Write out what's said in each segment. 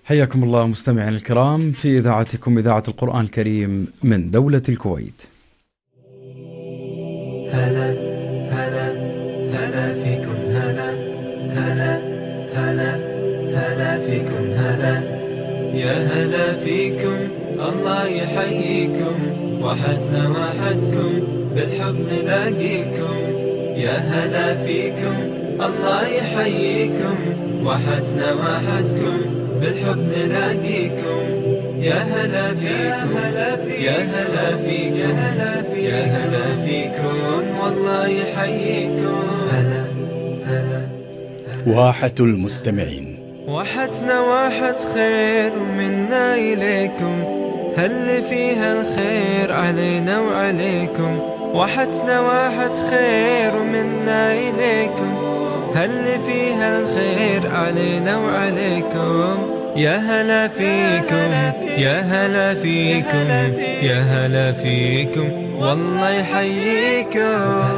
حياكم الله مستمعين الكرام في إذاعتكم إذاعة القرآن الكريم من دولة الكويت. هلا هلا هلا فيكم، هلا هلا هلا هلا فيكم، هلا يا هلا فيكم، الله يحييكم، وحدنا وحدكم بالحب نلاقيكم. يا هلا فيكم، الله يحييكم، وحدنا وحدكم بالحب نلاقيكم. يا هلا فيكم، يا هلا فيكم، يا هلا فيكم، والله يحييكم. هلا هلا واحة المستمعين، وحدنا واحد خير ومنا إليكم، هل فيها الخير علينا وعليكم. وحدنا واحد خير ومنا إليكم، هل فيها الخير علينا وعليكم. يا هلا فيكم، يا هلا فيكم، يا هلا فيكم، والله يحييكم.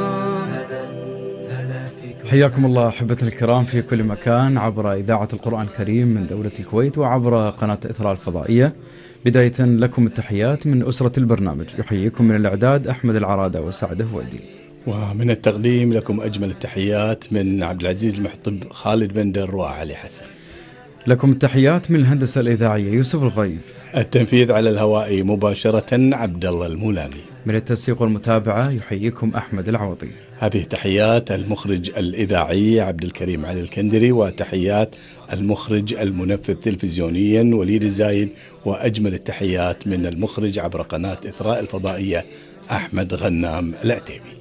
حياكم الله أحبتنا الكرام في كل مكان عبر إذاعة القرآن الكريم من دولة الكويت وعبر قناة إثراء الفضائية. بداية لكم التحيات من أسرة البرنامج، يحييكم من الإعداد أحمد العرادة وسعد هويدي، ومن التقديم لكم أجمل التحيات من عبد العزيز المحطب، خالد بندر وعلي حسن. لكم التحيات من الهندسة الإذاعية يوسف الغيب، التنفيذ على الهواء مباشرة عبد الله المولاني، من التنسيق والمتابعة يحييكم أحمد العوضي. هذه تحيات المخرج الإذاعي عبد الكريم علي الكندري، وتحيات المخرج المنفذ تلفزيونيا وليد الزايد، وأجمل التحيات من المخرج عبر قناة إثراء الفضائية أحمد غنام العتيبي.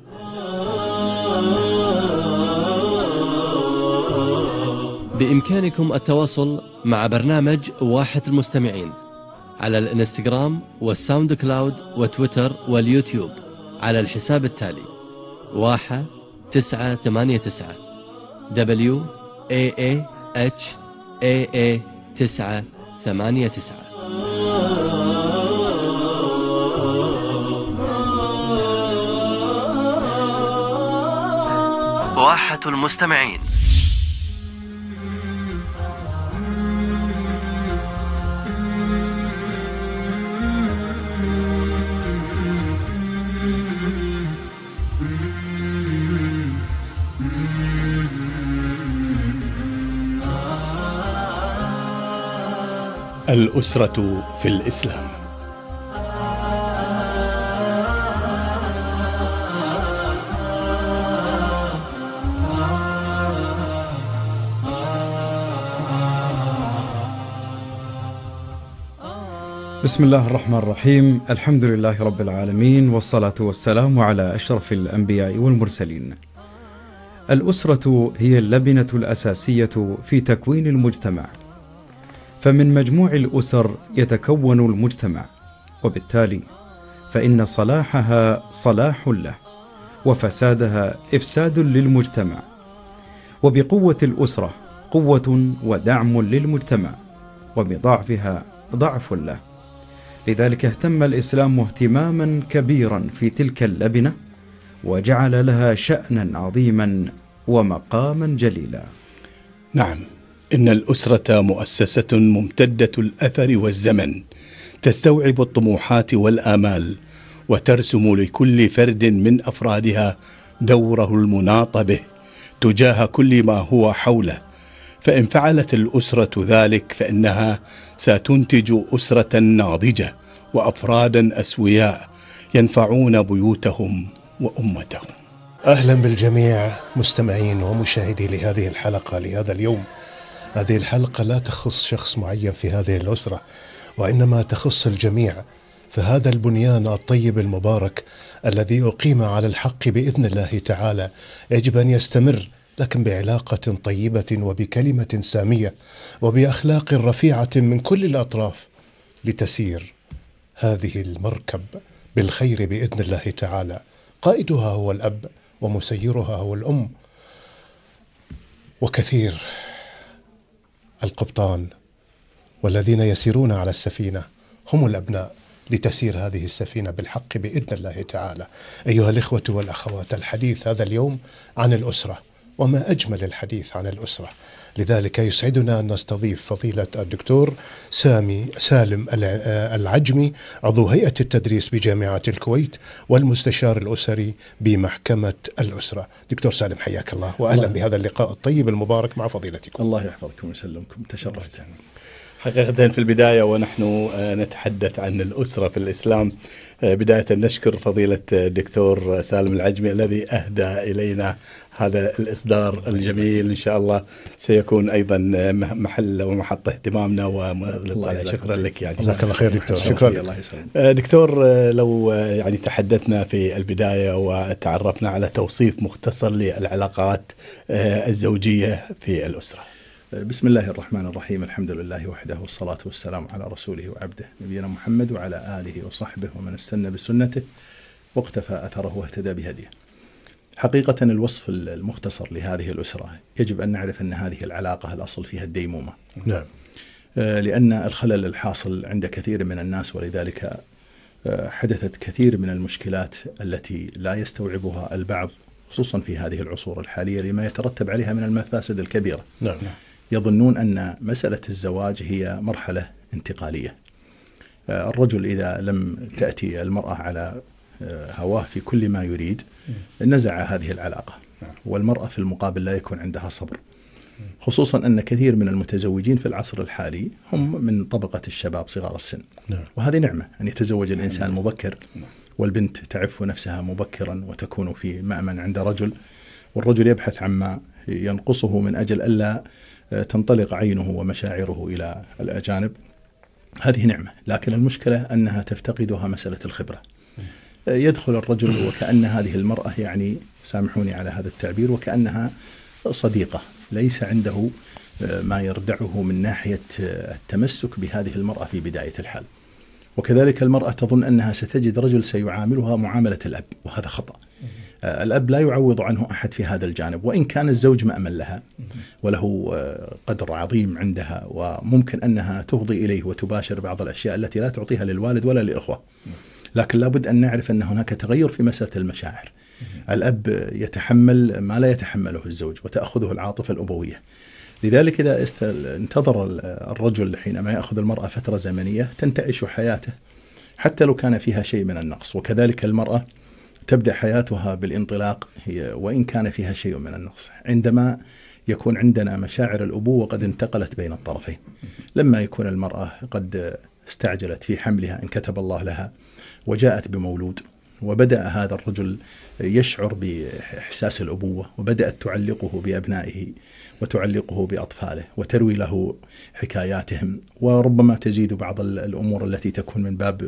بإمكانكم التواصل مع برنامج واحة المستمعين على الانستغرام والساوند كلاود وتويتر واليوتيوب على الحساب التالي: واحة 989 WAAHAA 989. واحة المستمعين. الأسرة في الإسلام. بسم الله الرحمن الرحيم، الحمد لله رب العالمين، والصلاة والسلام على أشرف الأنبياء والمرسلين. الأسرة هي اللبنة الأساسية في تكوين المجتمع، فمن مجموع الأسر يتكون المجتمع، وبالتالي فإن صلاحها صلاح له وفسادها إفساد للمجتمع. وبقوة الأسرة قوة ودعم للمجتمع، وبضعفها ضعف له. لذلك اهتم الإسلام اهتماما كبيرا في تلك اللبنة، وجعل لها شأنا عظيما ومقاما جليلا. نعم، إن الأسرة مؤسسة ممتدة الأثر والزمن، تستوعب الطموحات والآمال، وترسم لكل فرد من أفرادها دوره المناط به تجاه كل ما هو حوله. فإن فعلت الأسرة ذلك فإنها ستنتج أسرة ناضجة وأفرادا أسوياء ينفعون بيوتهم وأمتهم. أهلا بالجميع مستمعين ومشاهدي لهذه الحلقة لهذا اليوم. هذه الحلقة لا تخص شخص معين في هذه الأسرة، وإنما تخص الجميع. فهذا البنيان الطيب المبارك الذي أقيم على الحق بإذن الله تعالى يجب أن يستمر، لكن بعلاقة طيبة وبكلمة سامية وبأخلاق رفيعة من كل الأطراف، لتسير هذه المركب بالخير بإذن الله تعالى. قائدها هو الأب، ومسيرها هو الأم، وكثير القبطان والذين يسيرون على السفينة هم الأبناء، لتسير هذه السفينة بالحق بإذن الله تعالى. أيها الإخوة والأخوات، الحديث هذا اليوم عن الأسرة، وما أجمل الحديث عن الأسرة. لذلك يسعدنا أن نستضيف فضيلة الدكتور سالم العجمي، عضو هيئة التدريس بجامعة الكويت والمستشار الأسري بمحكمة الأسرة. دكتور سالم، حياك الله وأهلا بهذا اللقاء الطيب المبارك مع فضيلتكم. الله يحفظكم ويسلمكم، تشرفت. حقيقة في البداية ونحن نتحدث عن الأسرة في الإسلام، بداية نشكر فضيلة الدكتور سالم العجمي الذي أهدى إلينا هذا الإصدار الجميل، إن شاء الله سيكون أيضا محل ومحط اهتمامنا ومطلع. شكرا لك يعني. جزاك الله خير دكتور. شكرا. الله يسلمك. دكتور، لو يعني تحدثنا في البداية وتعرفنا على توصيف مختصر للعلاقات الزوجية في الأسرة. بسم الله الرحمن الرحيم، الحمد لله وحده والصلاة والسلام على رسوله وعبده نبينا محمد وعلى آله وصحبه ومن استنى بسنته واقتفى أثره واهتدى بهديه. حقيقة الوصف المختصر لهذه الأسرة يجب أن نعرف أن هذه العلاقة الأصل فيها الديمومة. نعم. لأن الخلل الحاصل عند كثير من الناس، ولذلك حدثت كثير من المشكلات التي لا يستوعبها البعض خصوصا في هذه العصور الحالية لما يترتب عليها من المفاسد الكبيرة. نعم. يظنون أن مسألة الزواج هي مرحلة انتقالية. الرجل إذا لم تأتي المرأة على هواه في كل ما يريد نزع هذه العلاقة، والمرأة في المقابل لا يكون عندها صبر، خصوصا أن كثير من المتزوجين في العصر الحالي هم من طبقة الشباب صغار السن. وهذه نعمة أن يتزوج الإنسان مبكر، والبنت تعف نفسها مبكرا وتكون في مأمن عند رجل، والرجل يبحث عما ينقصه من أجل ألا تنطلق عينه ومشاعره إلى الأجانب. هذه نعمة، لكن المشكلة أنها تفتقدها مسألة الخبرة. يدخل الرجل وكأن هذه المرأة، يعني سامحوني على هذا التعبير، وكأنها صديقة، ليس عنده ما يردعه من ناحية التمسك بهذه المرأة في بداية الحال. وكذلك المرأة تظن أنها ستجد رجل سيعاملها معاملة الأب، وهذا خطأ. الأب لا يعوض عنه أحد في هذا الجانب، وإن كان الزوج مأمن لها وله قدر عظيم عندها، وممكن أنها تفضي إليه وتباشر بعض الأشياء التي لا تعطيها للوالد ولا للإخوة، لكن لابد أن نعرف أن هناك تغير في مسألة المشاعر. الأب يتحمل ما لا يتحمله الزوج وتأخذه العاطفة الأبوية. لذلك إذا انتظر الرجل حينما يأخذ المرأة فترة زمنية تنتعش حياته حتى لو كان فيها شيء من النقص، وكذلك المرأة تبدأ حياتها بالانطلاق وإن كان فيها شيء من النقص. عندما يكون عندنا مشاعر الأبوة قد انتقلت بين الطرفين، لما يكون المرأة قد استعجلت في حملها إن كتب الله لها وجاءت بمولود، وبدأ هذا الرجل يشعر بإحساس الأبوة، وبدأت تعلقه بأبنائه وتعلقه بأطفاله وتروي له حكاياتهم، وربما تزيد بعض الأمور التي تكون من باب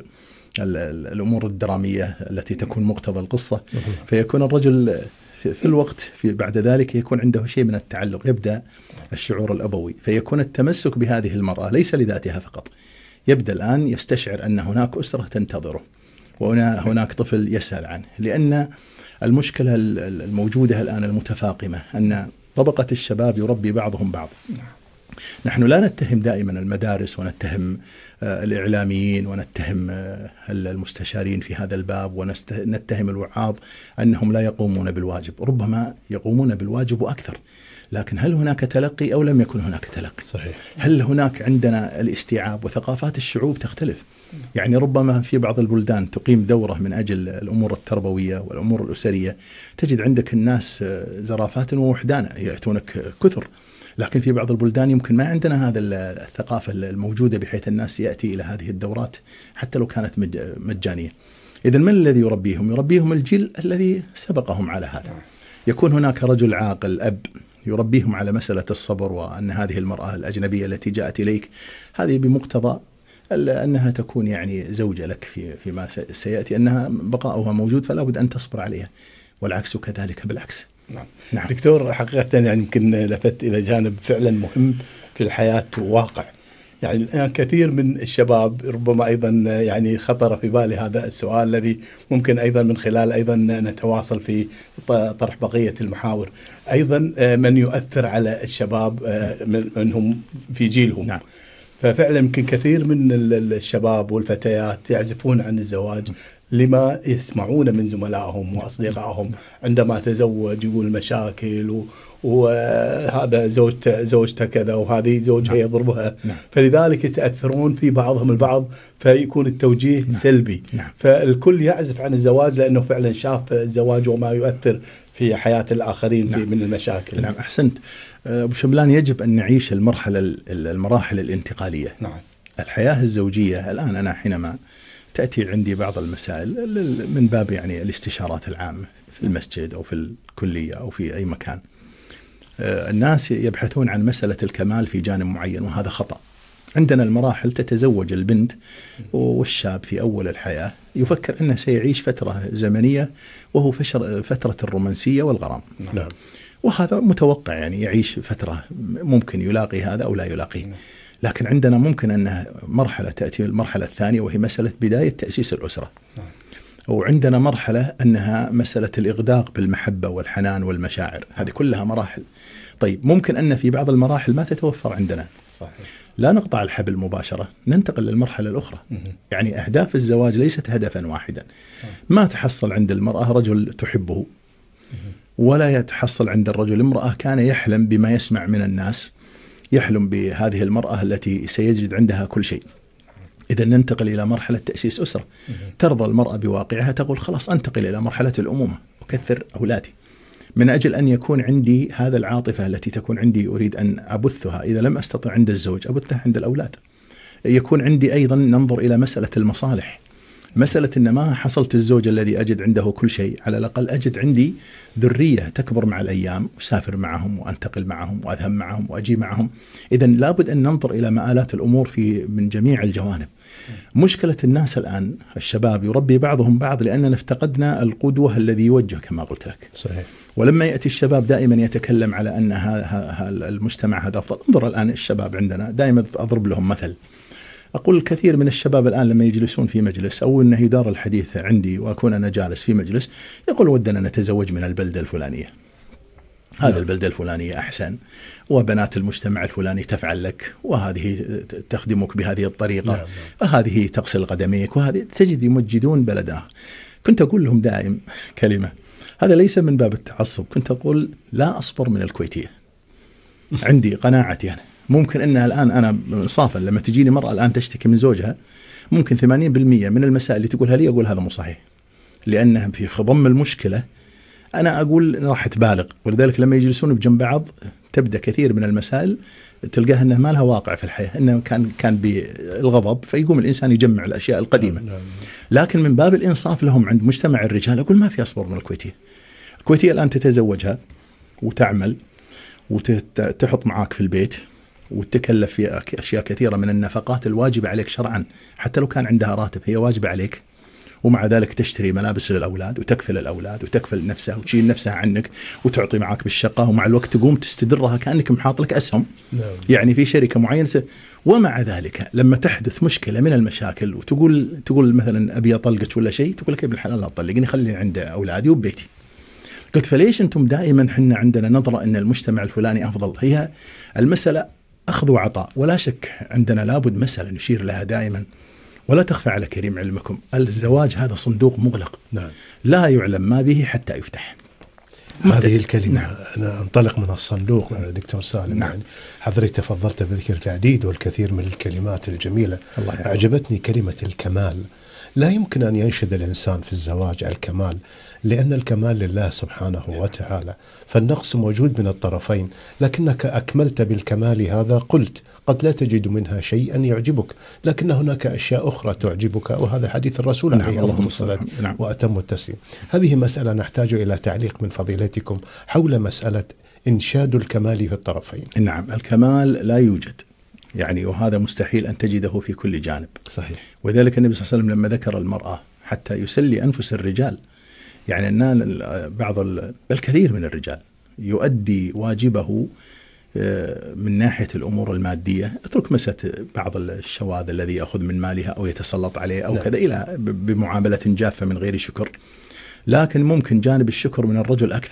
الأمور الدرامية التي تكون مقتضى القصة، فيكون الرجل في الوقت بعد ذلك يكون عنده شيء من التعلق، يبدأ الشعور الأبوي، فيكون التمسك بهذه المرأة ليس لذاتها فقط، يبدأ الآن يستشعر أن هناك أسرة تنتظره وهناك طفل يسأل عنه. لأن المشكلة الموجودة الآن المتفاقمة أن طبقة الشباب يربي بعضهم بعض. نحن لا نتهم دائما المدارس ونتهم الإعلاميين ونتهم المستشارين في هذا الباب ونتهم الوعاظ أنهم لا يقومون بالواجب، ربما يقومون بالواجب وأكثر، لكن هل هناك تلقي أو لم يكن هناك تلقي؟ صحيح. هل هناك عندنا الاستيعاب؟ وثقافات الشعوب تختلف، يعني ربما في بعض البلدان تقيم دورة من أجل الأمور التربوية والأمور الأسرية، تجد عندك الناس زرافات ووحدانا يأتونك كثر، لكن في بعض البلدان يمكن ما عندنا هذا الثقافة الموجودة بحيث الناس يأتي إلى هذه الدورات حتى لو كانت مجانية. إذن من الذي يربيهم؟ يربيهم الجيل الذي سبقهم على هذا. يكون هناك رجل عاقل أب يربيهم على مسألة الصبر، وأن هذه المرأة الأجنبية التي جاءت إليك هذه بمقتضى أنها تكون يعني زوجة لك فيما سيأتي، أنها بقاؤها موجود فلا بد أن تصبر عليها، والعكس كذلك بالعكس. نعم. دكتور، حقيقة يعني يمكن لفت إلى جانب فعلا مهم في الحياة وواقع، يعني الآن كثير من الشباب ربما أيضا يعني خطر في بالي هذا السؤال الذي ممكن أيضا من خلال أيضا نتواصل في طرح بقية المحاور، أيضا من يؤثر على الشباب منهم في جيلهم. نعم. ففعلا يمكن كثير من الشباب والفتيات يعزفون عن الزواج لما يسمعون من زملائهم وأصدقائهم عندما تزوج يقول مشاكل وهذا زوجته كذا وهذه زوجها يضربها. فلذلك يتأثرون في بعضهم البعض فيكون التوجيه سلبي. فالكل يعزف عن الزواج لأنه فعلا شاف الزواج وما يؤثر في حياة الآخرين في من المشاكل. نعم أحسنت أبو شبلان. يجب أن نعيش المراحل الانتقالية. الحياة الزوجية الآن أنا حينما تأتي عندي بعض المسائل من باب يعني الاستشارات العامة في المسجد أو في الكلية أو في أي مكان، الناس يبحثون عن مسألة الكمال في جانب معين، وهذا خطأ. عندنا المراحل تتزوج البنت والشاب في أول الحياة يفكر أنه سيعيش فترة زمنية وهو فترة الرومانسية والغرام. نعم. وهذا متوقع، يعني يعيش فترة ممكن يلاقي هذا أو لا يلاقيه. لكن عندنا ممكن أنها مرحلة تأتي المرحلة الثانية وهي مسألة بداية تأسيس الأسرة. وعندنا مرحلة أنها مسألة الإغداق بالمحبة والحنان والمشاعر. هذه كلها مراحل. طيب ممكن أن في بعض المراحل ما تتوفر عندنا. صحيح. لا نقطع الحبل مباشرة، ننتقل للمرحلة الأخرى. يعني أهداف الزواج ليست هدفا واحدا. ما تحصل عند المرأة رجل تحبه، ولا يتحصل عند الرجل امرأة كان يحلم بما يسمع من الناس، يحلم بهذه المرأة التي سيجد عندها كل شيء. إذا ننتقل إلى مرحلة تأسيس أسرة. ترضى المرأة بواقعها، تقول خلاص أنتقل إلى مرحلة الأمومة، أكثر أولادي من أجل أن يكون عندي هذا العاطفة التي تكون عندي أريد أن أبثها. إذا لم أستطع عند الزوج أبثها عند الأولاد. يكون عندي أيضا ننظر إلى مسألة المصالح، مسألة إن ما حصلت الزوج الذي أجد عنده كل شيء، على الأقل أجد عندي ذرية تكبر مع الأيام، أسافر معهم وأنتقل معهم وأذهب معهم وأجي معهم. إذا لابد أن ننظر إلى مآلات الأمور من جميع الجوانب. مشكلة الناس الآن الشباب يربي بعضهم بعض لأننا افتقدنا القدوة الذي يوجه كما قلت لك. صحيح. ولما يأتي الشباب دائما يتكلم على أن المجتمع هذا أفضل. انظر الآن الشباب عندنا دائما أضرب لهم مثل. أقول الكثير من الشباب الآن لما يجلسون في مجلس أو أنه يدار الحديث عندي وأكون أنا جالس في مجلس يقول ودنا نتزوج من البلدة الفلانية، هذا البلدة الفلانية أحسن، وبنات المجتمع الفلاني تفعل لك، وهذه تخدمك بهذه الطريقة، وهذه تغسل قدميك، وهذه تجد يمجدون بلدها. كنت أقول لهم دائم كلمة، هذا ليس من باب التعصب، كنت أقول لا أصبر من الكويتية. عندي قناعتي أنا ممكن أنها الآن أنا صافا لما تجيني مرأة الآن تشتكي من زوجها ممكن 80% من المسائل اللي تقولها لي أقول هذا مو صحيح، لأنها في خضم المشكلة أنا أقول راح تبالغ. ولذلك لما يجلسون بجنب بعض تبدأ كثير من المسائل تلقاها أنها ما لها واقع في الحياة، أنه كان بالغضب فيقوم الإنسان يجمع الأشياء القديمة. لكن من باب الإنصاف لهم عند مجتمع الرجال أقول ما في أصبر من الكويتية. الكويتية الآن تتزوجها وتعمل وتحط معاك في البيت وتكلف في أشياء كثيرة من النفقات الواجبة عليك شرعا، حتى لو كان عندها راتب هي واجبة عليك، ومع ذلك تشتري ملابس للأولاد وتكفل الأولاد وتكفل نفسها وتشيل نفسها عنك وتعطي معك بالشقة، ومع الوقت تقوم تستدرها كأنك محاط لك أسهم يعني في شركة معينة. ومع ذلك لما تحدث مشكلة من المشاكل وتقول مثلا أبي أطلقك ولا شيء، تقول لك يا ابن الحلال لا تطلقني خليني عند أولادي وبيتي. قلت فليش أنتم دائما حنا عندنا نظرة أن المجتمع الفلاني أفضل؟ هي المسألة أخذ وعطاء، ولا شك عندنا لابد مسألة نشير لها دائما ولا تخفى على كريم علمكم، الزواج هذا صندوق مغلق لا يعلم ما به حتى يفتح. هذه الكلمة أنا أنطلق من الصندوق دكتور سالم. يعني حضرتك تفضلت بذكر تعديد والكثير من الكلمات الجميلة. أعجبتني كلمة الكمال. لا يمكن أن ينشد الإنسان في الزواج الكمال، لأن الكمال لله سبحانه وتعالى، فالنقص موجود من الطرفين، لكنك أكملت بالكمال هذا. قلت قد لا تجد منها شيئا يعجبك، لكن هناك أشياء أخرى تعجبك، وهذا حديث الرسول عليه أفضل الصلاة وأتم التسليم. هذه مسألة نحتاج إلى تعليق من فضيلتكم حول مسألة إنشاد الكمال في الطرفين. نعم، الكمال لا يوجد يعني، وهذا مستحيل أن تجده في كل جانب. صحيح. وذلك النبي صلى الله عليه وسلم لما ذكر المرأة حتى يسلي أنفس الرجال، يعني أن الكثير من الرجال يؤدي واجبه من ناحية الأمور المادية، اترك مسألة بعض الشواذ الذي يأخذ من مالها أو يتسلط عليه أو كذا إلى بمعاملة جافة من غير شكر، لكن ممكن جانب الشكر من الرجل أكثر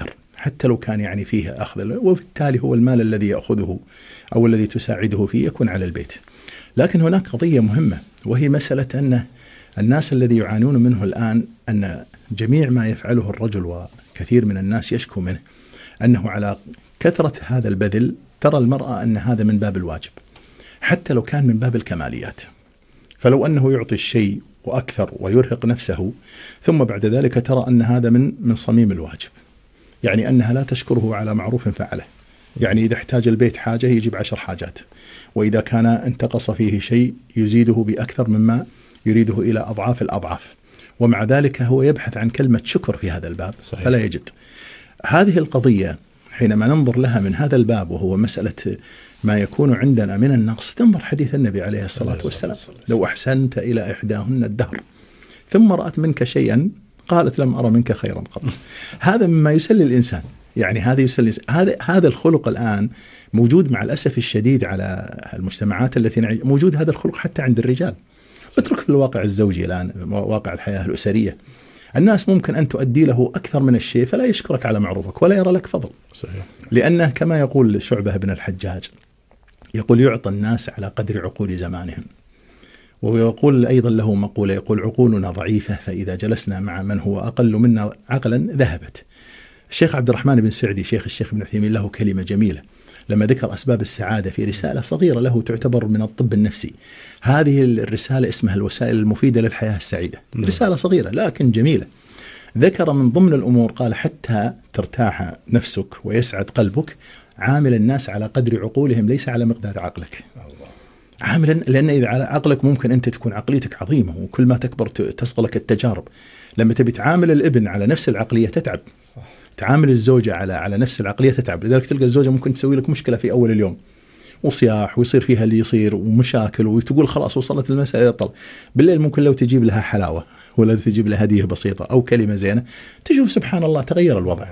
حتى لو كان يعني فيه أخذ، وبالتالي هو المال الذي يأخذه أو الذي تساعده فيه يكون على البيت. لكن هناك قضية مهمة، وهي مسألة أن الناس الذي يعانون منه الآن أن جميع ما يفعله الرجل وكثير من الناس يشكو منه أنه على كثرة هذا البذل ترى المرأة أن هذا من باب الواجب حتى لو كان من باب الكماليات. فلو أنه يعطي الشيء وأكثر ويرهق نفسه ثم بعد ذلك ترى أن هذا من صميم الواجب، يعني أنها لا تشكره على معروف فعله. يعني إذا احتاج البيت حاجة يجيب 10 حاجات، وإذا كان انتقص فيه شيء يزيده بأكثر مما يريده إلى أضعاف الأضعاف، ومع ذلك هو يبحث عن كلمة شكر في هذا الباب. صحيح. فلا يجد. هذه القضية حينما ننظر لها من هذا الباب، وهو مسألة ما يكون عندنا من النقص، تنظر حديث النبي عليه الصلاة والسلام: لو أحسنت إلى إحداهن الدهر ثم رأت منك شيئا قالت لم أرى منك خيرا قط. هذا مما يسلي الإنسان، يعني هذا يسلي. هذا الخلق الآن موجود مع الأسف الشديد على المجتمعات التي موجود هذا الخلق حتى عند الرجال. اترك في الواقع الزوجي الآن، واقع الحياة الأسرية، الناس ممكن أن تؤدي له أكثر من الشيء فلا يشكرك على معروفك ولا يرى لك فضل. صحيح. لأنه كما يقول شعبة بن الحجاج، يقول: يعطى الناس على قدر عقول زمانهم. ويقول أيضا له مقولة، يقول: عقولنا ضعيفة فإذا جلسنا مع من هو أقل منا عقلا ذهبت. الشيخ عبد الرحمن بن سعدي شيخ الشيخ ابن عثيمين له كلمة جميلة لما ذكر أسباب السعادة في رسالة صغيرة له تعتبر من الطب النفسي. هذه الرسالة اسمها الوسائل المفيدة للحياة السعيدة. رسالة صغيرة لكن جميلة. ذكر من ضمن الأمور، قال: حتى ترتاح نفسك ويسعد قلبك عامل الناس على قدر عقولهم ليس على مقدار عقلك. عاملا، لأن إذا على عقلك ممكن أنت تكون عقليتك عظيمة وكل ما تكبر تصلك التجارب. لما تبي تعامل الابن على نفس العقلية تتعب. صح. تعامل الزوجة على نفس العقلية تتعب. لذلك تلقى الزوجة ممكن تسوي لك مشكلة في أول اليوم وصياح ويصير فيها اللي يصير ومشاكل، وتقول خلاص وصلت المسألة للطلاق. بالليل ممكن لو تجيب لها حلاوة ولا تجيب لها هدية بسيطة أو كلمة زينة تشوف سبحان الله تغير الوضع.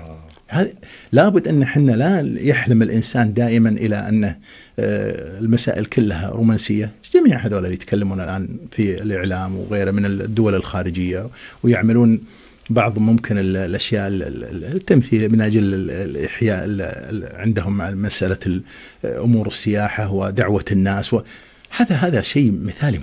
لابد أن حنا لا يحلم الإنسان دائما إلى أن المسائل كلها رومانسية. جميع هذول اللي يتكلمون الآن في الإعلام وغيره من الدول الخارجية ويعملون بعض ممكن الأشياء التمثيل من أجل الإحياء عندهم مع مسألة أمور السياحة ودعوة الناس، هذا شيء مثالي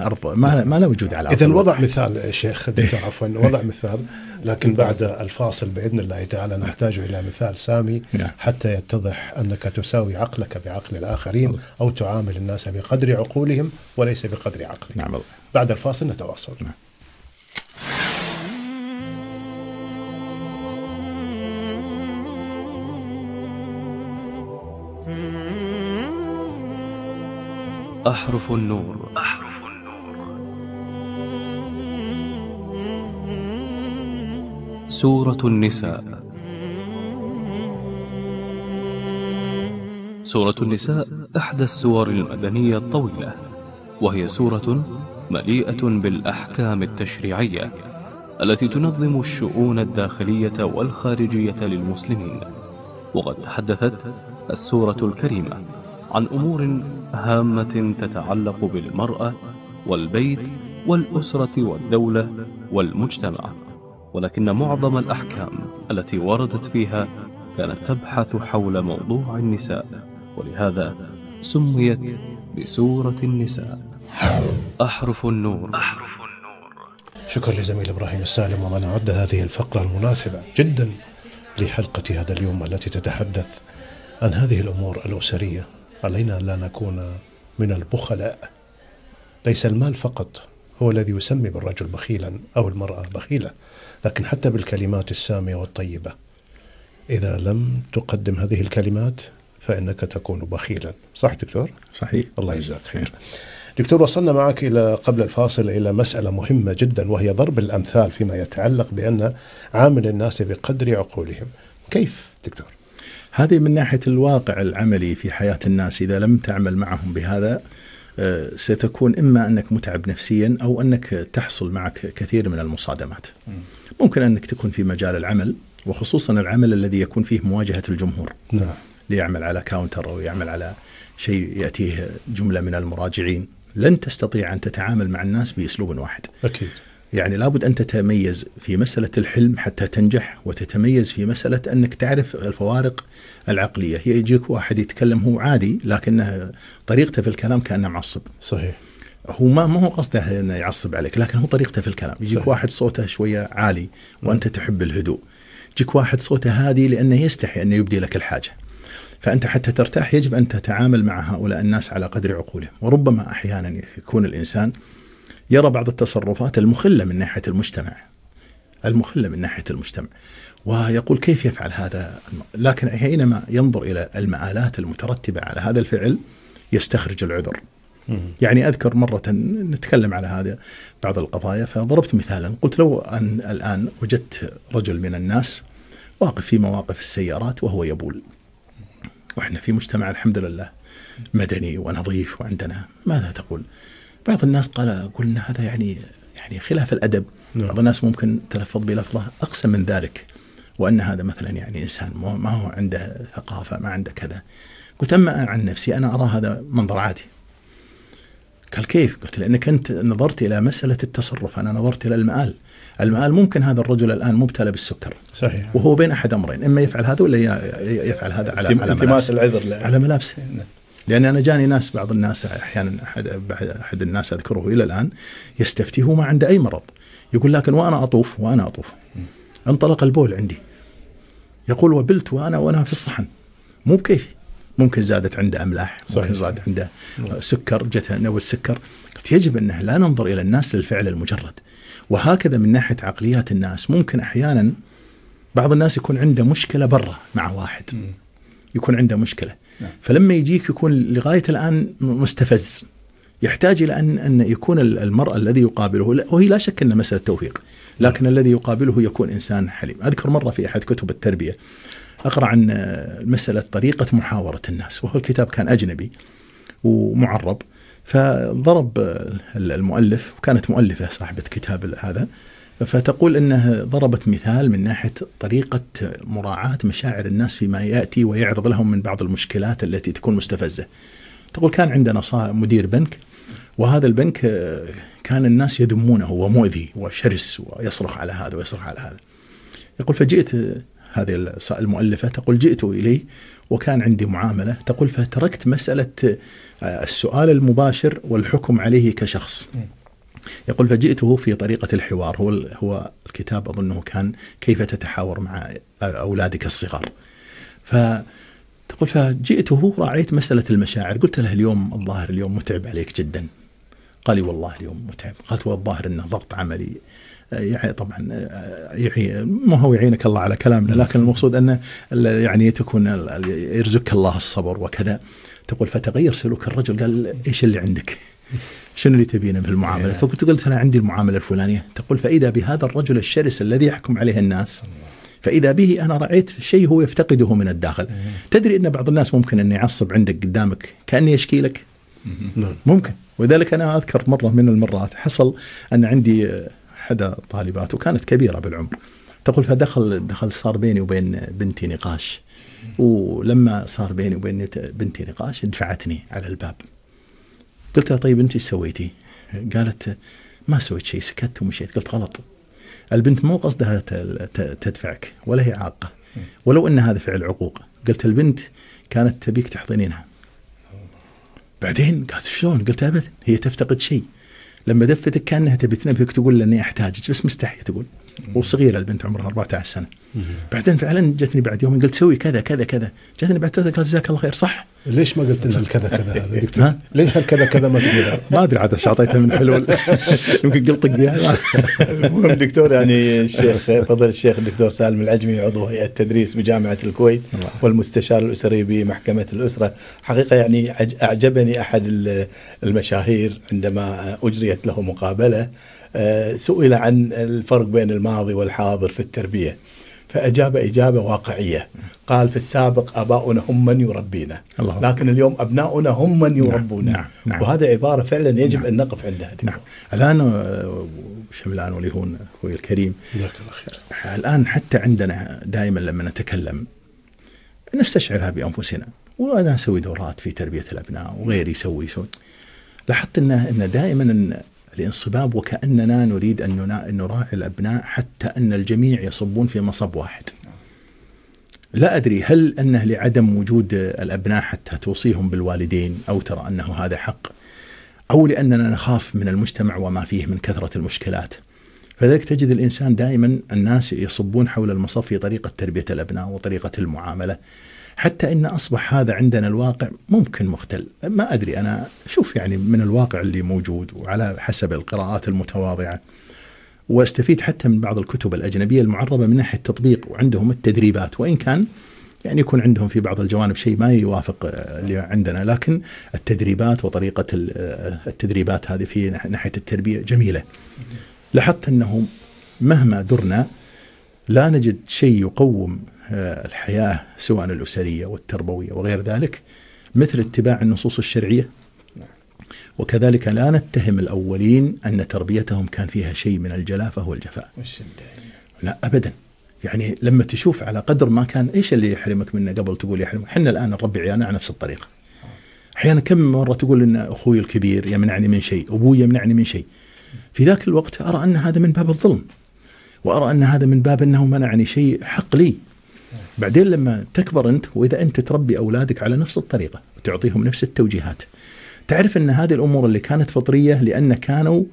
ما له وجود على إذا وضع مثال شيخ دكتور، عفوا وضع مثال، لكن بعد الفاصل بإذن الله تعالى نحتاج إلى مثال سامي حتى يتضح أنك تساوي عقلك بعقل الآخرين أو تعامل الناس بقدر عقولهم وليس بقدر عقلك. نعم. بعد الفاصل نتواصل. نعم. أحرف النور. سورة النساء. سورة النساء إحدى السور المدنية الطويلة، وهي سورة مليئة بالأحكام التشريعية التي تنظم الشؤون الداخلية والخارجية للمسلمين. وقد تحدثت السورة الكريمة عن أمور هامة تتعلق بالمرأة والبيت والأسرة والدولة والمجتمع، ولكن معظم الأحكام التي وردت فيها كانت تبحث حول موضوع النساء، ولهذا سميت بسورة النساء. أحرف النور. شكرا لزميل إبراهيم السالم، ومن أعد هذه الفقرة المناسبة جدا لحلقة هذا اليوم التي تتحدث عن هذه الأمور الأسرية. علينا لا نكون من البخلاء. ليس المال فقط هو الذي يسمي بالرجل بخيلا أو المرأة بخيلة، لكن حتى بالكلمات السامية والطيبة. إذا لم تقدم هذه الكلمات فإنك تكون بخيلا. صح دكتور؟ صحيح. الله يجزاك خير. دكتور، وصلنا معك قبل الفاصل إلى مسألة مهمة جدا، وهي ضرب الأمثال فيما يتعلق بأن عامل الناس بقدر عقولهم. كيف دكتور؟ هذه من ناحية الواقع العملي في حياة الناس. إذا لم تعمل معهم بهذا ستكون إما أنك متعب نفسيا أو أنك تحصل معك كثير من المصادمات. ممكن أنك تكون في مجال العمل، وخصوصا العمل الذي يكون فيه مواجهة الجمهور. نعم. ليعمل على كاونتر أو يعمل على شيء يأتيه جملة من المراجعين، لن تستطيع أن تتعامل مع الناس بأسلوب واحد. أكيد. يعني لابد أن تتميز في مسألة الحلم حتى تنجح، وتتميز في مسألة أنك تعرف الفوارق العقلية. هي يجيك واحد يتكلم هو عادي لكنه طريقته في الكلام كأنه معصب. صحيح. هو ما هو قصده أنه يعصب عليك، لكن هو طريقته في الكلام. يجيك صحيح. واحد صوته شوية عالي وأنت تحب الهدوء، يجيك واحد صوته هادي لأنه يستحي أنه يبدي لك الحاجة. فأنت حتى ترتاح يجب أن تتعامل مع هؤلاء الناس على قدر عقولهم. وربما أحيانا يكون الإنسان يرى بعض التصرفات المخلة من ناحية المجتمع، ويقول كيف يفعل هذا، لكن حينما ينظر إلى المآلات المترتبة على هذا الفعل يستخرج العذر. يعني أذكر مرة نتكلم على هذا بعض القضايا، فضربت مثالا قلت لو أن الآن وجدت رجل من الناس واقف في مواقف السيارات وهو يبول، وإحنا في مجتمع الحمد لله مدني ونظيف وعندنا، ماذا تقول؟ بعض الناس قلنا هذا يعني خلاف الأدب. بعض الناس ممكن تلفظ بلفظة أقسم من ذلك، وأن هذا مثلا يعني إنسان ما هو عنده ثقافة، ما عنده كذا. قلت أما عن نفسي أنا أرى هذا منظر عادي. قال كيف؟ قلت لأنك أنت نظرت إلى مسألة التصرف، أنا نظرت إلى المآل. ممكن هذا الرجل الآن مبتلى بالسكر، صحيح، وهو بين أحد أمرين، إما يفعل هذا ولا يفعل هذا على ملابسه. لأن أنا جاني ناس، بعض الناس أحيانا أحد الناس أذكره إلى الآن يستفتيه ما عنده أي مرض، يقول لكن وأنا أطوف انطلق البول عندي، يقول وبلت وأنا في الصحن، مو بكيفي. ممكن زادت عنده أملاح، ممكن زاد عنده سكر، جته نوى السكر. يجب أنه لا ننظر إلى الناس للفعل المجرد. وهكذا من ناحية عقليات الناس، ممكن أحيانا بعض الناس يكون عنده مشكلة برا مع واحد، يكون عنده مشكلة، فلما يجيك يكون لغاية الآن مستفز، يحتاج إلى أن يكون المرء الذي يقابله، وهي لا شك أن مسألة توفيق، لكن الذي يقابله يكون إنسان حليم. أذكر مرة في أحد كتب التربية أقرأ عن مسألة طريقة محاورة الناس، وهو الكتاب كان أجنبي ومعرب، فضرب المؤلف، وكانت مؤلفة صاحبة كتاب هذا، فتقول أنها ضربت مثال من ناحية طريقة مراعاة مشاعر الناس فيما يأتي ويعرض لهم من بعض المشكلات التي تكون مستفزة. تقول كان عندنا مدير بنك، وهذا البنك كان الناس يذمونه ومؤذي وشرس ويصرخ على هذا ويصرخ على هذا. يقول فجئت هذه المؤلفة، تقول جئت إليه وكان عندي معاملة، تقول فتركت مسألة السؤال المباشر والحكم عليه كشخص. يقول فجئته في طريقة الحوار، هو الكتاب أظنه كان كيف تتحاور مع أولادك الصغار. فتقول فجئته راعيت مسألة المشاعر، قلت له الظاهر اليوم متعب عليك جدا. قال لي والله اليوم متعب. قالت والظاهر أنه ضغط عملي. يعني طبعا ما هو يعينك الله على كلامنا، لكن المقصود أنه يعني تكون يرزقك الله الصبر وكذا. تقول فتغير سلوك الرجل، قال إيش اللي عندك؟ شنو اللي تبينه في المعاملة؟ فقلت أنا عندي المعاملة الفلانية. تقول فإذا بهذا الرجل الشرس الذي يحكم عليه الناس، فإذا به أنا رأيت شيء هو يفتقده من الداخل. تدري أن بعض الناس ممكن أن يعصب عندك قدامك كأني يشكي لك، ممكن. وذلك أنا أذكر مرة من المرات حصل أن عندي حدا طالبات وكانت كبيرة بالعمر، تقول فدخل صار بيني وبين بنتي نقاش، ولما صار بيني وبين بنتي نقاش دفعتني على الباب. قلت لها طيب أنت ايش سويتي؟ قالت ما سويت شيء، سكت ومشيت. قلت غلط، البنت مو قصدها تدفعك ولا هي عاقة، ولو أن هذا فعل عقوق. قلت البنت كانت تبيك تحضنينها. بعدين قالت شلون؟ قلت أبدا، هي تفتقد شيء، لما دفتك كأنها تبي تنبهك تقول لأني أحتاجك، بس مستحية تقول، وصغيرة البنت عمرها 14 سنة. بعدين فعلا جتني بعد يوم قلت سوي كذا كذا كذا، جتني بعد كذا قالت جزاك الله خير. صح، ليش ما قلت لنا كذا كذا هذا دكتور؟ ليش هالكذا كذا ما تقولها؟ ما أدري عاد ايش أعطيتها من حلول. يمكن قلت إياها. المهم دكتور، يعني الشيخ فضل الشيخ الدكتور سالم العجمي عضو هيئة التدريس بجامعة الكويت والمستشار الأسري بمحكمة الأسرة، حقيقة يعني أعجبني أحد المشاهير عندما أجريت له مقابلة، سئل عن الفرق بين الماضي والحاضر في التربية، فأجاب إجابة واقعية. قال في السابق آباؤنا هم من يربينا، لكن اليوم أبناؤنا هم من يربونا. نعم. وهذا عبارة فعلا يجب أن نقف عندها. نعم. الآن شملان وليهون أخوي الكريم، الآن حتى عندنا دائما لما نتكلم نستشعرها بأنفسنا، وأنا أسوي دورات في تربية الأبناء وغيري يسوي. لاحظت إن دائما الانصباب وكأننا نريد أن نراعي الأبناء حتى أن الجميع يصبون في مصب واحد. لا أدري هل أنه لعدم وجود الأبناء حتى توصيهم بالوالدين، أو ترى أنه هذا حق، أو لأننا نخاف من المجتمع وما فيه من كثرة المشكلات. فذلك تجد الإنسان دائما الناس يصبون حول المصف في طريقة تربية الأبناء وطريقة المعاملة، حتى إن أصبح هذا عندنا الواقع ممكن مختل. ما أدري، أنا شوف يعني من الواقع اللي موجود وعلى حسب القراءات المتواضعة، واستفيد حتى من بعض الكتب الأجنبية المعربة من ناحية التطبيق، وعندهم التدريبات، وإن كان يعني يكون عندهم في بعض الجوانب شيء ما يوافق اللي عندنا، لكن التدريبات وطريقة التدريبات هذه في ناحية التربية جميلة. لاحظت أنه مهما درنا لا نجد شيء يقوم الحياة سواء الأسرية والتربوية وغير ذلك مثل اتباع النصوص الشرعية. وكذلك لا نتهم الأولين أن تربيتهم كان فيها شيء من الجلافة والجفاء، لا أبدا. يعني لما تشوف على قدر ما كان، إيش اللي يحرمك منه قبل تقول يحرمك؟ حنا الآن نربي عيالنا على نفس الطريقة. أحيانا كم مرة تقول إن أخوي الكبير يمنعني من شيء، أبوي يمنعني من شيء، في ذاك الوقت أرى أن هذا من باب الظلم، وأرى أن هذا من باب أنه منعني شيء حق لي. بعدين لما تكبر أنت، وإذا أنت تربي أولادك على نفس الطريقة وتعطيهم نفس التوجيهات، تعرف أن هذه الأمور اللي كانت فطرية لأن كانوا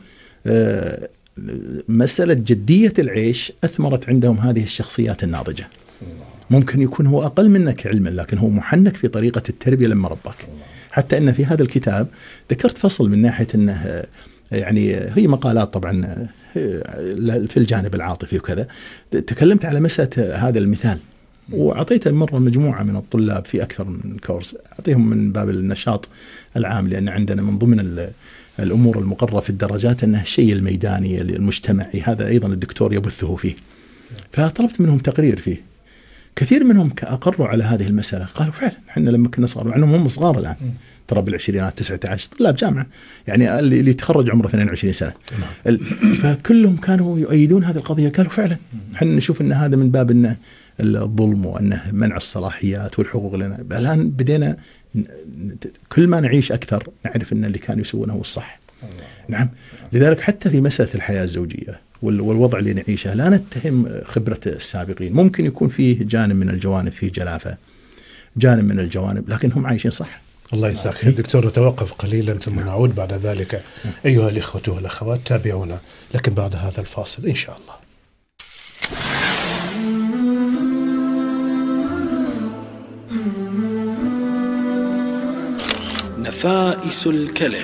مسألة جدية العيش أثمرت عندهم هذه الشخصيات الناضجة. ممكن يكون هو أقل منك علما، لكن هو محنك في طريقة التربية لما رباك. حتى أن في هذا الكتاب ذكرت فصل من ناحية أنه يعني هي مقالات طبعا في الجانب العاطفي وكذا، تكلمت على مسألة هذا المثال، وأعطيت مرة مجموعة من الطلاب في أكثر من كورس، أعطيهم من باب النشاط العام، لأن عندنا من ضمن الأمور المقررة في الدرجات أنه الشيء الميداني المجتمعي، هذا أيضا الدكتور يبثه فيه. فطلبت منهم تقرير فيه، كثير منهم أقروا على هذه المسألة، قالوا فعلا احنا لما كنا صغار، عنهم هم صغار الآن ترى بالعشرينات 19 طلاب جامعة، يعني اللي تخرج عمره 22 سنة. فكلهم كانوا يؤيدون هذه القضية، قالوا فعلا احنا نشوف أن هذا من باب أن الظلم وأنه منع الصلاحيات والحقوق لنا. الآن بدينا كل ما نعيش أكثر نعرف أن اللي كانوا يسوونه هو الصح. نعم، لذلك حتى في مسألة الحياة الزوجية والوضع اللي نعيشه لا نتهم خبرة السابقين، ممكن يكون فيه جانب من الجوانب فيه جلافة، جانب من الجوانب، لكن هم عايشين صح. الله يجزاك خير دكتور. نتوقف قليلا ثم نعود بعد ذلك. أيها الإخوة والأخوات تابعونا، لكن بعد هذا الفاصل إن شاء الله. نفائس الكلم.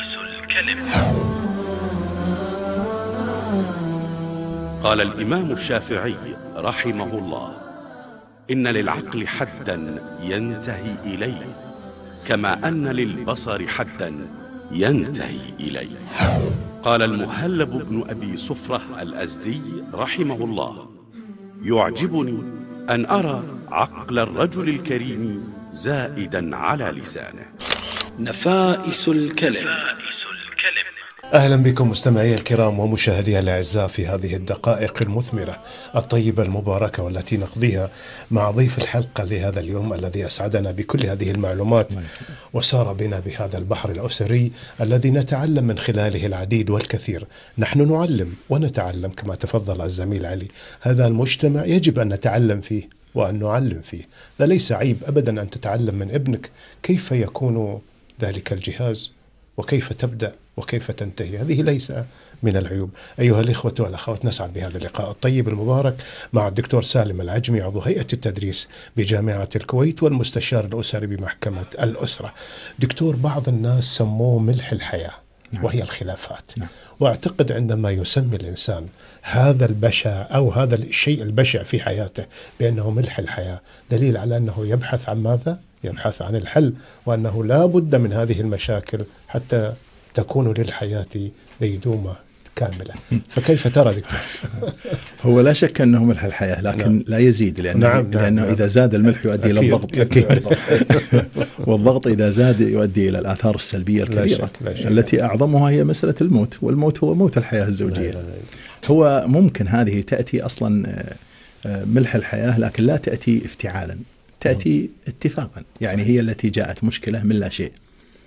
قال الإمام الشافعي رحمه الله: إن للعقل حدا ينتهي إليه، كما أن للبصر حدا ينتهي إليه. قال المهلب بن أبي صفرة الأزدي رحمه الله: يعجبني أن أرى عقل الرجل الكريم زائدا على لسانه. نفائس الكلم. أهلا بكم مستمعي الكرام ومشاهدي الأعزاء في هذه الدقائق المثمرة الطيبة المباركة، والتي نقضيها مع ضيف الحلقة لهذا اليوم الذي أسعدنا بكل هذه المعلومات وسار بنا بهذا البحر الأسري الذي نتعلم من خلاله العديد والكثير. نحن نعلم ونتعلم كما تفضل الزميل علي، هذا المجتمع يجب أن نتعلم فيه وأن نعلم فيه. لا ليس عيب أبدا أن تتعلم من ابنك كيف يكون ذلك الجهاز وكيف تبدأ وكيف تنتهي، هذه ليس من العيوب. أيها الإخوة والأخوات، نسعد بهذا اللقاء الطيب المبارك مع الدكتور سالم العجمي، عضو هيئة التدريس بجامعة الكويت والمستشار الأسري بمحكمة الأسرة. دكتور، بعض الناس سموه ملح الحياة وهي الخلافات. وأعتقد عندما يسمي الإنسان هذا البشع أو هذا الشيء البشع في حياته بأنه ملح الحياة، دليل على أنه يبحث عن ماذا؟ يبحث عن الحل، وأنه لا بد من هذه المشاكل حتى تكون للحياة ديدومة كاملة. فكيف ترى دكتور؟ هو لا شك أنه ملح الحياة، لكن لا يزيد، لأنه إذا زاد الملح يؤدي إلى الضغط، والضغط إذا زاد يؤدي إلى الآثار السلبية الكبيرة التي أعظمها هي مسألة الموت، والموت هو موت الحياة الزوجية. هو ممكن هذه تأتي أصلا ملح الحياة، لكن لا تأتي افتعالا، تأتي اتفاقا، يعني هي التي جاءت مشكلة من لا شيء.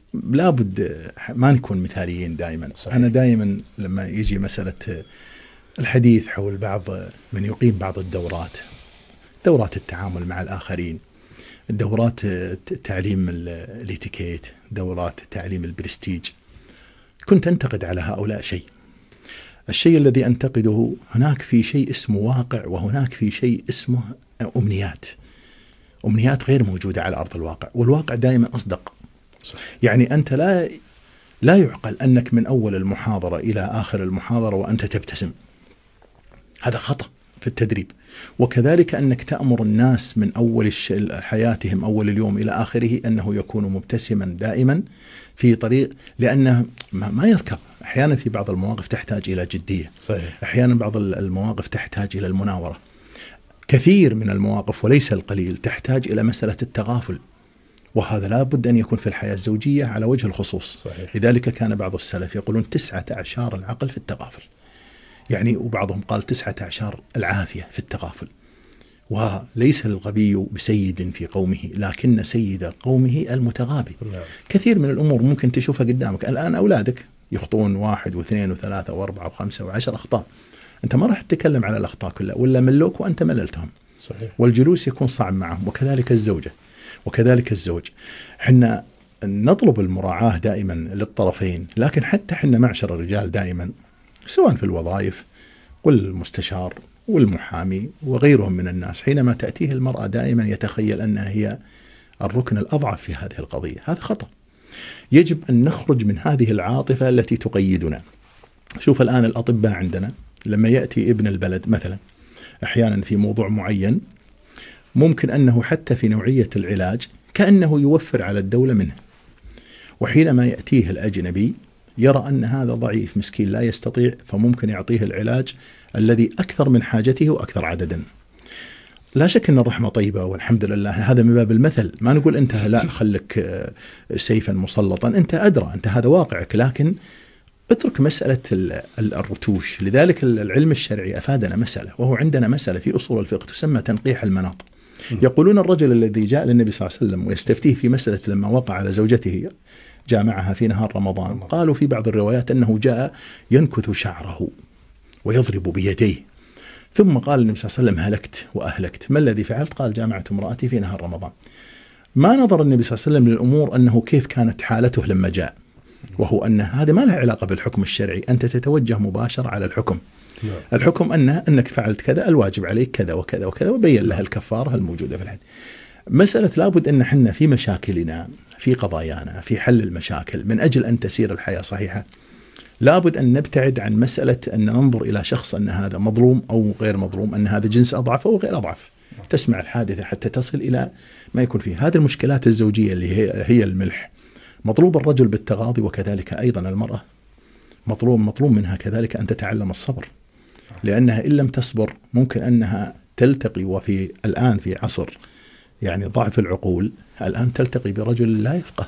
لابد ما نكون مثاليين دائما. صحيح. أنا دائما لما يجي مسألة الحديث حول بعض من يقيم بعض دورات التعامل مع الآخرين، دورات تعليم الاتيكيت، دورات تعليم البرستيج، كنت أنتقد على هؤلاء الشيء الذي أنتقده، هناك في شيء اسمه واقع، وهناك في شيء اسمه أمنيات غير موجودة على أرض الواقع، والواقع دائما أصدق. يعني أنت لا يعقل أنك من أول المحاضرة إلى آخر المحاضرة وأنت تبتسم، هذا خطأ في التدريب. وكذلك أنك تأمر الناس من أول حياتهم أول اليوم إلى آخره أنه يكون مبتسما دائما في طريق، لأنه ما يركب. أحيانا في بعض المواقف تحتاج إلى جدية. صحيح. أحيانا بعض المواقف تحتاج إلى المناورة. كثير من المواقف وليس القليل تحتاج إلى مسألة التغافل، وهذا لا بد أن يكون في الحياة الزوجية على وجه الخصوص. صحيح. لذلك كان بعض السلف يقولون 9 أعشار العقل في التغافل، يعني وبعضهم قال 9 أعشار العافية في التغافل. وليس الغبي بسيد في قومه، لكن سيد قومه المتغابي. كثير من الأمور ممكن تشوفها قدامك الآن، أولادك يخطئون 1 و2 و3 و4 و5 و10 أخطاء، أنت ما راح تتكلم على الأخطاء كلها، ولا ملوك وأنت مللتهم. صحيح. والجلوس يكون صعب معهم، وكذلك الزوجة وكذلك الزوج. حنا نطلب المراعاة دائما للطرفين، لكن حتى حنا معشر الرجال دائما سواء في الوظائف والمستشار والمحامي وغيرهم من الناس، حينما تأتيه المرأة دائما يتخيل أنها هي الركن الأضعف في هذه القضية. هذا خطأ. يجب أن نخرج من هذه العاطفة التي تقيدنا. شوف الآن الأطباء عندنا لما يأتي ابن البلد مثلا أحيانا في موضوع معين، ممكن أنه حتى في نوعية العلاج كأنه يوفر على الدولة منه، وحينما يأتيه الأجنبي يرى أن هذا ضعيف مسكين لا يستطيع، فممكن يعطيه العلاج الذي أكثر من حاجته وأكثر عددا. لا شك أن الرحمة طيبة والحمد لله، هذا من باب المثل، ما نقول أنت لا خلك سيفا مسلطا، أنت أدرى، أنت هذا واقعك، لكن اترك مسألة الرتوش. لذلك العلم الشرعي أفادنا مسألة، وهو عندنا مسألة في أصول الفقه تسمى تنقيح المناط. يقولون الرجل الذي جاء للنبي صلى الله عليه وسلم ويستفتيه في مسألة لما وقع على زوجته جامعها في نهار رمضان، قالوا في بعض الروايات أنه جاء ينكث شعره ويضرب بيديه، ثم قال النبي صلى الله عليه وسلم هلكت وأهلكت، ما الذي فعلت؟ قال جامعت امرأتي في نهار رمضان. ما نظر النبي صلى الله عليه وسلم للأمور أنه كيف كانت حالته لما جاء، وهو أن هذا ما له علاقة بالحكم الشرعي، أنت تتوجه مباشرة على الحكم. الحكم أنك فعلت كذا، الواجب عليك كذا وكذا وكذا، وبين لها الكفارة الموجودة في الحديث. مسألة لابد أن حنا في مشاكلنا، في قضايانا، في حل المشاكل من أجل أن تسير الحياة صحيحة، لابد أن نبتعد عن مسألة أن ننظر إلى شخص أن هذا مظلوم أو غير مظلوم، أن هذا جنس أضعف أو غير أضعف. تسمع الحادثة حتى تصل إلى ما يكون فيه. هذه المشكلات الزوجية اللي هي الملح. مطلوب الرجل بالتغاضي، وكذلك أيضا المرأة مطلوب منها كذلك أن تتعلم الصبر، لأنها إن لم تصبر ممكن أنها تلتقي، وفي الآن في عصر يعني ضعف العقول، الآن تلتقي برجل لا يفقه،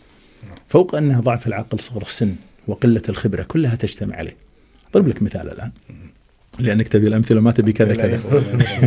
فوق أنها ضعف العقل صغر السن وقلة الخبرة كلها تجتمع عليه. أضرب لك مثال الآن، لأنك تبي الأمثلة ما تبي كذا كذا.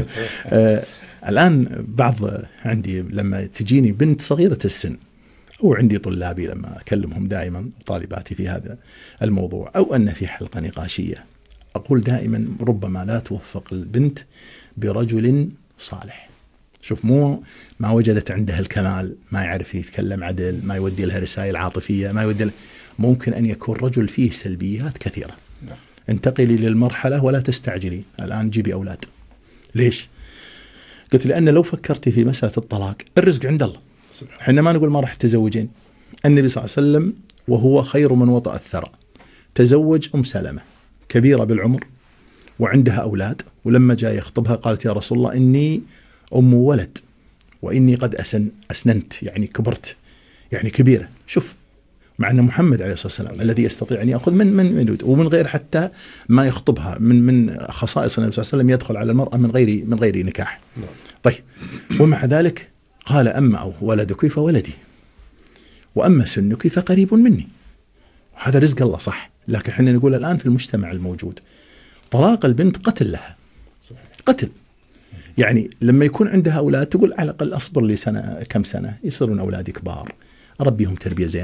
الآن عندي لما تجيني بنت صغيرة السن، أو عندي طلابي لما أكلمهم دائما طالباتي في هذا الموضوع، أو أن في حلقة نقاشية، أقول دائما ربما لا توفق البنت برجل صالح. شوف، مو ما وجدت عنده الكمال، ما يعرف يتكلم عدل، ما يودي لها رسائل عاطفية، ما يودي ممكن أن يكون رجل فيه سلبيات كثيرة. انتقلي للمرحلة ولا تستعجلي، الآن جيبي أولاد. ليش؟ قلت لأن لو فكرتي في مسألة الطلاق، الرزق عند الله. حنا ما نقول ما راح تزوجين. النبي صلى الله عليه وسلم وهو خير من وطأ الثرى تزوج أم سلمة كبيرة بالعمر وعندها أولاد، ولما جاء يخطبها قالت يا رسول الله إني أم ولد وإني قد أسننت، يعني كبرت، يعني كبيرة. شوف، مع أن محمد عليه الصلاة والسلام الذي يستطيع أن يأخذ من ولد ومن غير حتى ما يخطبها، من خصائص النبي صلى الله عليه وسلم يدخل على المرأة من غير نكاح. طيب، ومع ذلك قال أما ولدك فولدي وأما سنك فقريب مني. هذا رزق الله صح، لكن احنا نقول الآن في المجتمع الموجود طلاق البنت قتل لها، قتل. يعني لما يكون عندها أولاد تقول على الأقل أصبر لي سنة، كم سنة يصيرون أولادي كبار، أربيهم تربية زينة،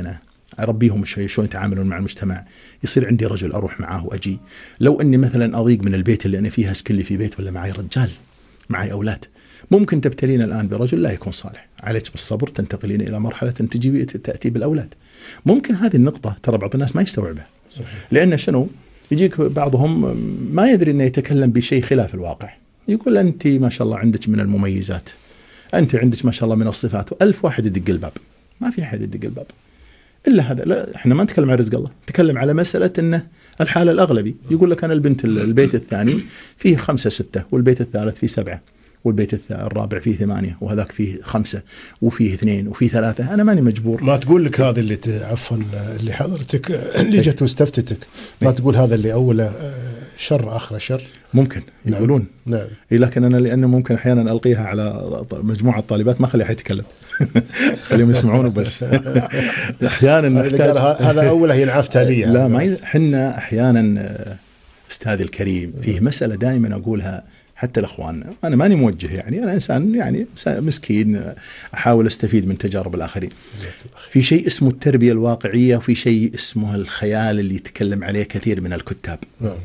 أربيهم شلون يتعاملون مع المجتمع، يصير عندي رجل أروح معاه وأجي. لو أني مثلا أضيق من البيت اللي أنا فيها، أسكن لي في بيت ولا معي رجال معي أولاد، ممكن تبتلين الآن برجل لا يكون صالح، عليك بالصبر تنتقلين إلى مرحلة أن تأتي بالأولاد. ممكن هذه النقطة ترى بعض الناس ما يستوعبها، لأن شنو يجيك بعضهم ما يدري أنه يتكلم بشيء خلاف الواقع، يقول أنت ما شاء الله عندك من المميزات، أنت عندك ما شاء الله من الصفات، وألف واحد يدق الباب. ما في أحد يدق الباب إلا هذا. لا، إحنا ما نتكلم عن رزق الله، نتكلم على مسألة أنه الحالة الأغلبي يقول لك أنا البيت الثاني فيه 5 6، والبيت الثالث فيه 7، والبيت الرابع فيه 8، وهذاك فيه 5، وفيه 2، وفيه 3. أنا ماني مجبور. ما تقول لك هذا اللي عفوا اللي حضرتك اللي جت واستفتتك، ما تقول هذا اللي أوله شر آخر شر. ممكن يقولون. نعم. لكن أنا لأنه ممكن أحيانا ألقيها على مجموعة طالبات ما خلي أحد يتكلم خليهم يسمعونه بس. أحيانا هذا أوله ينعاف تالية. لا، ما حنا أحيانا أستاذ الكريم فيه مسألة دائما أقولها حتى الأخوان. أنا ماني موجه، يعني أنا إنسان يعني مسكين أحاول أستفيد من تجارب الآخرين. في شيء اسمه التربية الواقعية، وفي شيء اسمه الخيال اللي يتكلم عليه كثير من الكتاب.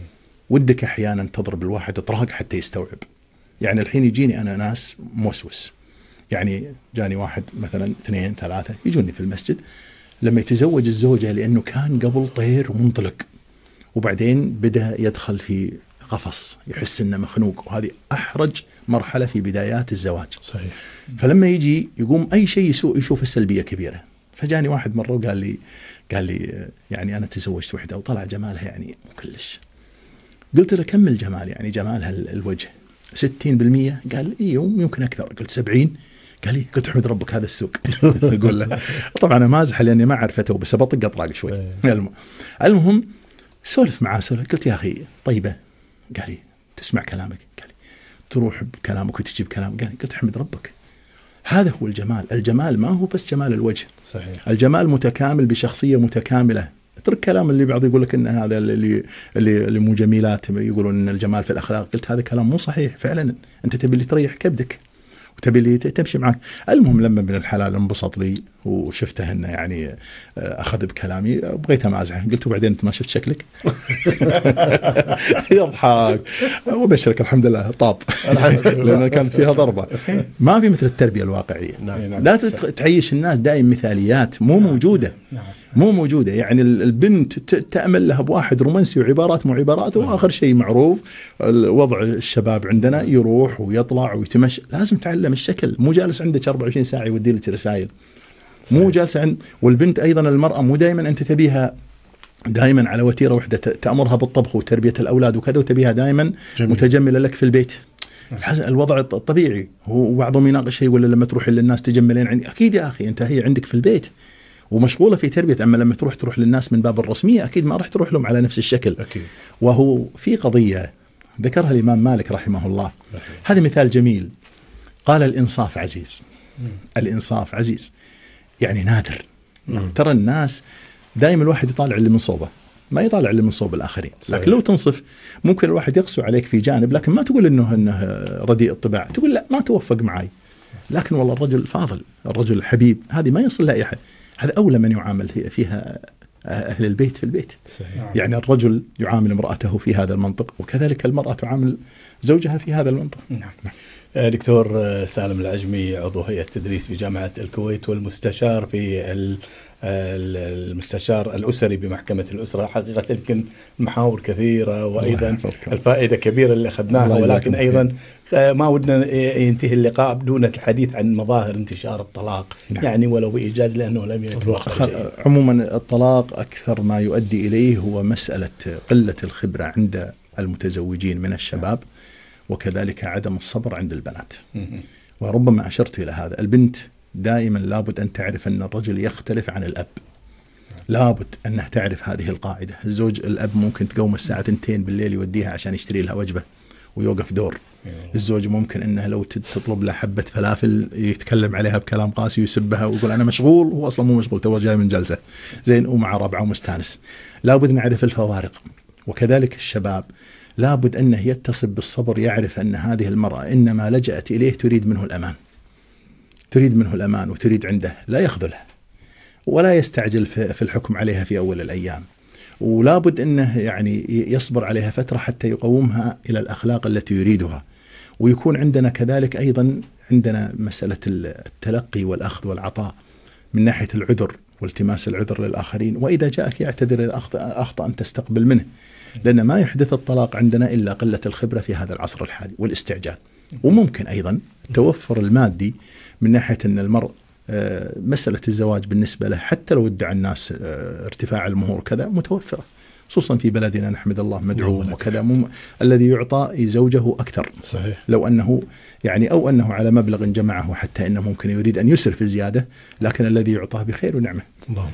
ودك أحيانا تضرب الواحد إطراق حتى يستوعب. يعني الحين يجيني أنا ناس موسوس، يعني جاني واحد مثلا 2 3 يجوني في المسجد لما يتزوج الزوجة، لأنه كان قبل طير ومنطلق، وبعدين بدأ يدخل في قفص، يحس انه مخنوق، وهذه احرج مرحله في بدايات الزواج. صحيح. فلما يجي يقوم اي شيء يسوء يشوف السلبيه كبيره. فجاني واحد مره وقال لي يعني انا تزوجت وحده وطلع جمالها يعني مو كلش. قلت له كم الجمال؟ يعني جمالها الوجه 60%؟ قال اي يمكن اكثر. قلت 70؟ قال لي. قلت احمد ربك هذا السوق. اقول له طبعا انا مازح لاني ما عرفته، بس بطق اطراق شوي. المهم سولف معاه قلت يا اخي طيبه. قال لي تسمع كلامك؟ قال لي تروح بكلامك وتجيب كلام. قال لي. قلت احمد ربك، هذا هو الجمال. الجمال ما هو بس جمال الوجه. صحيح. الجمال متكامل بشخصية متكاملة. اترك كلام اللي بعض يقول لك ان هذا اللي مو جميلات، يقولون ان الجمال في الاخلاق. قلت هذا كلام مو صحيح فعلا. انت تبي اللي تريح كبدك وتبي اللي تمشي معك. المهم لما من الحلال انبسط لي وشفته انه يعني اخذ بكلامي، بغيت امازحه. قلت وبعدين انت ما شفت شكلك؟ يضحك وبشرك الحمد لله طاب لان كانت فيها ضربه. ما في مثل التربيه الواقعيه. لا تعيش الناس دائما مثاليات مو موجوده. مو موجوده. يعني البنت تأمل لها بواحد رومانسي وعبارات مو عبارات، واخر شيء معروف وضع الشباب عندنا يروح ويطلع ويتمشى. لازم تعلم الشكل، مو جالس عندك 24 ساعه يودي لك رسائل، مو جالسه عند. والبنت ايضا المراه مو دائما انت تبيها دائما على وتيره واحده، تأمرها بالطبخ وتربيه الاولاد وكذا، وتبيها دائما متجمله لك في البيت. الوضع الطبيعي هو. بعضهم يناقش يقول لما تروح للناس تجملين عندي. اكيد يا اخي انت هي عندك في البيت ومشغوله في تربيه، اما لما تروح للناس من باب الرسميه اكيد ما راح تروح لهم على نفس الشكل. أكيد. وهو في قضيه ذكرها الامام مالك رحمه الله. هذا مثال جميل. قال الانصاف عزيز. الانصاف عزيز يعني نادر. ترى الناس دائما الواحد يطالع اللي من صوبه، ما يطالع اللي من صوب الآخرين. لكن لو تنصف ممكن الواحد يقسو عليك في جانب، لكن ما تقول إنه رديء الطباع، تقول لا ما توفق معي، لكن والله الرجل فاضل، الرجل الحبيب، هذه ما يصل لها أي أحد. هذا أولى من يعامل فيها أهل البيت في البيت. صحيح. يعني الرجل يعامل امرأته في هذا المنطق، وكذلك المرأة تعامل زوجها في هذا المنطق. دكتور سالم العجمي، عضو هيئة تدريس بجامعة الكويت والمستشار في المستشار الأسري بمحكمة الأسرة. حقيقة يمكن محاور كثيرة وأيضا الفائدة كبيرة اللي أخذناها، ولكن أيضا ما ودنا ينتهي اللقاء بدون الحديث عن مظاهر انتشار الطلاق. يعني ولو بإيجاز لأنه لم يتوقع شيء. عموما الطلاق أكثر ما يؤدي إليه هو مسألة قلة الخبرة عند المتزوجين من الشباب، وكذلك عدم الصبر عند البنات. وربما أشرت إلى هذا. البنت دائما لابد أن تعرف أن الرجل يختلف عن الأب، لابد أنها تعرف هذه القاعدة. الأب ممكن تقوم الساعة 2 بالليل يوديها عشان يشتري لها وجبة ويوقف دور. الزوج ممكن أنه لو تطلب له حبة فلافل يتكلم عليها بكلام قاسي ويسبها ويقول أنا مشغول، هو أصلا مو مشغول، تو جاي من جلسة زين ومع ربعه ومستانس. لابد نعرف الفوارق. وكذلك الشباب لابد أنه يتصل بالصبر، يعرف أن هذه المرأة إنما لجأت إليه تريد منه الأمان، تريد منه الأمان وتريد عنده، لا يخذلها. ولا يستعجل في الحكم عليها في أول الأيام، ولا بد أنه يعني يصبر عليها فترة حتى يقومها إلى الأخلاق التي يريدها. ويكون عندنا كذلك أيضا عندنا مسألة التلقي والأخذ والعطاء من ناحية العذر والتماس العذر للآخرين، وإذا جاءك يعتذر إذا أخطأ أن تستقبل منه، لأن ما يحدث الطلاق عندنا إلا قلة الخبرة في هذا العصر الحالي والاستعجال. وممكن أيضا التوفر المادي من ناحية أن المرء مسألة الزواج بالنسبة له حتى لو ادعى الناس ارتفاع المهور كذا متوفرة، خصوصا في بلدنا نحمد الله مدعوم وكذا، الذي يعطى زوجه أكثر. صحيح. لو أنه يعني أو أنه على مبلغ جمعه حتى أنه ممكن يريد أن يسرف زيادة، لكن الذي يعطاه بخير ونعمة.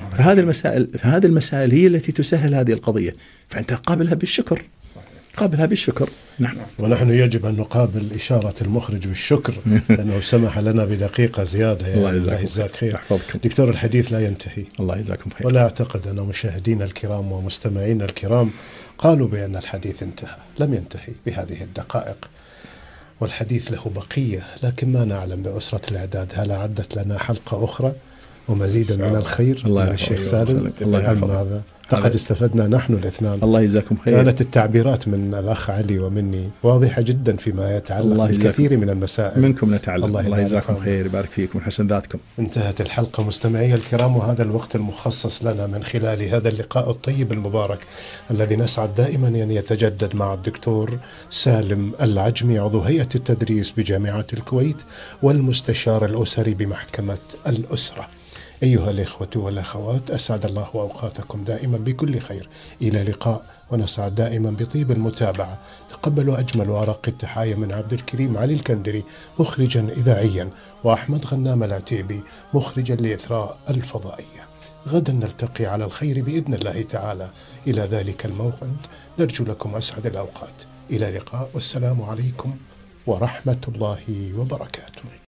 فهذه المسائل هي التي تسهل هذه القضية، فأنت قابلها بالشكر. قابلها بالشكر. نعم. ونحن يجب أن نقابل إشارة المخرج بالشكر لأنه سمح لنا بدقيقة زيادة. الله يجزاك خير. دكتور، الحديث لا ينتهي. الله يجزاكم خير. ولا أعتقد أن مشاهدينا الكرام ومستمعينا الكرام قالوا بأن الحديث انتهى. لم ينتهي بهذه الدقائق، والحديث له بقية، لكن ما نعلم بأسرة الإعداد هل أعدت لنا حلقة أخرى ومزيدا من الخير من الشيخ سالم أم ماذا؟ لقد استفدنا نحن الاثنان. الله يجزاكم خير. كانت التعبيرات من الأخ علي ومني واضحة جدا فيما يتعلق بالكثير من المسائل. منكم نتعلم. الله يجزاكم خير، يبارك فيكم ويحسن ذاتكم. انتهت الحلقة مستمعي الكرام، وهذا الوقت المخصص لنا من خلال هذا اللقاء الطيب المبارك الذي نسعد دائما أن يتجدد مع الدكتور سالم العجمي، عضو هيئة التدريس بجامعة الكويت والمستشار الأسري بمحكمة الأسرة. أيها الإخوة والأخوات، أسعد الله أوقاتكم دائما بكل خير. إلى لقاء، ونسعد دائما بطيب المتابعة. تقبلوا أجمل وأرق التحايا من عبد الكريم علي الكندري مخرجا إذاعيا، وأحمد غنام العتيبي مخرجا لإثراء الفضائية. غدا نلتقي على الخير بإذن الله تعالى. إلى ذلك الموعد نرجو لكم أسعد الأوقات. إلى لقاء، والسلام عليكم ورحمة الله وبركاته.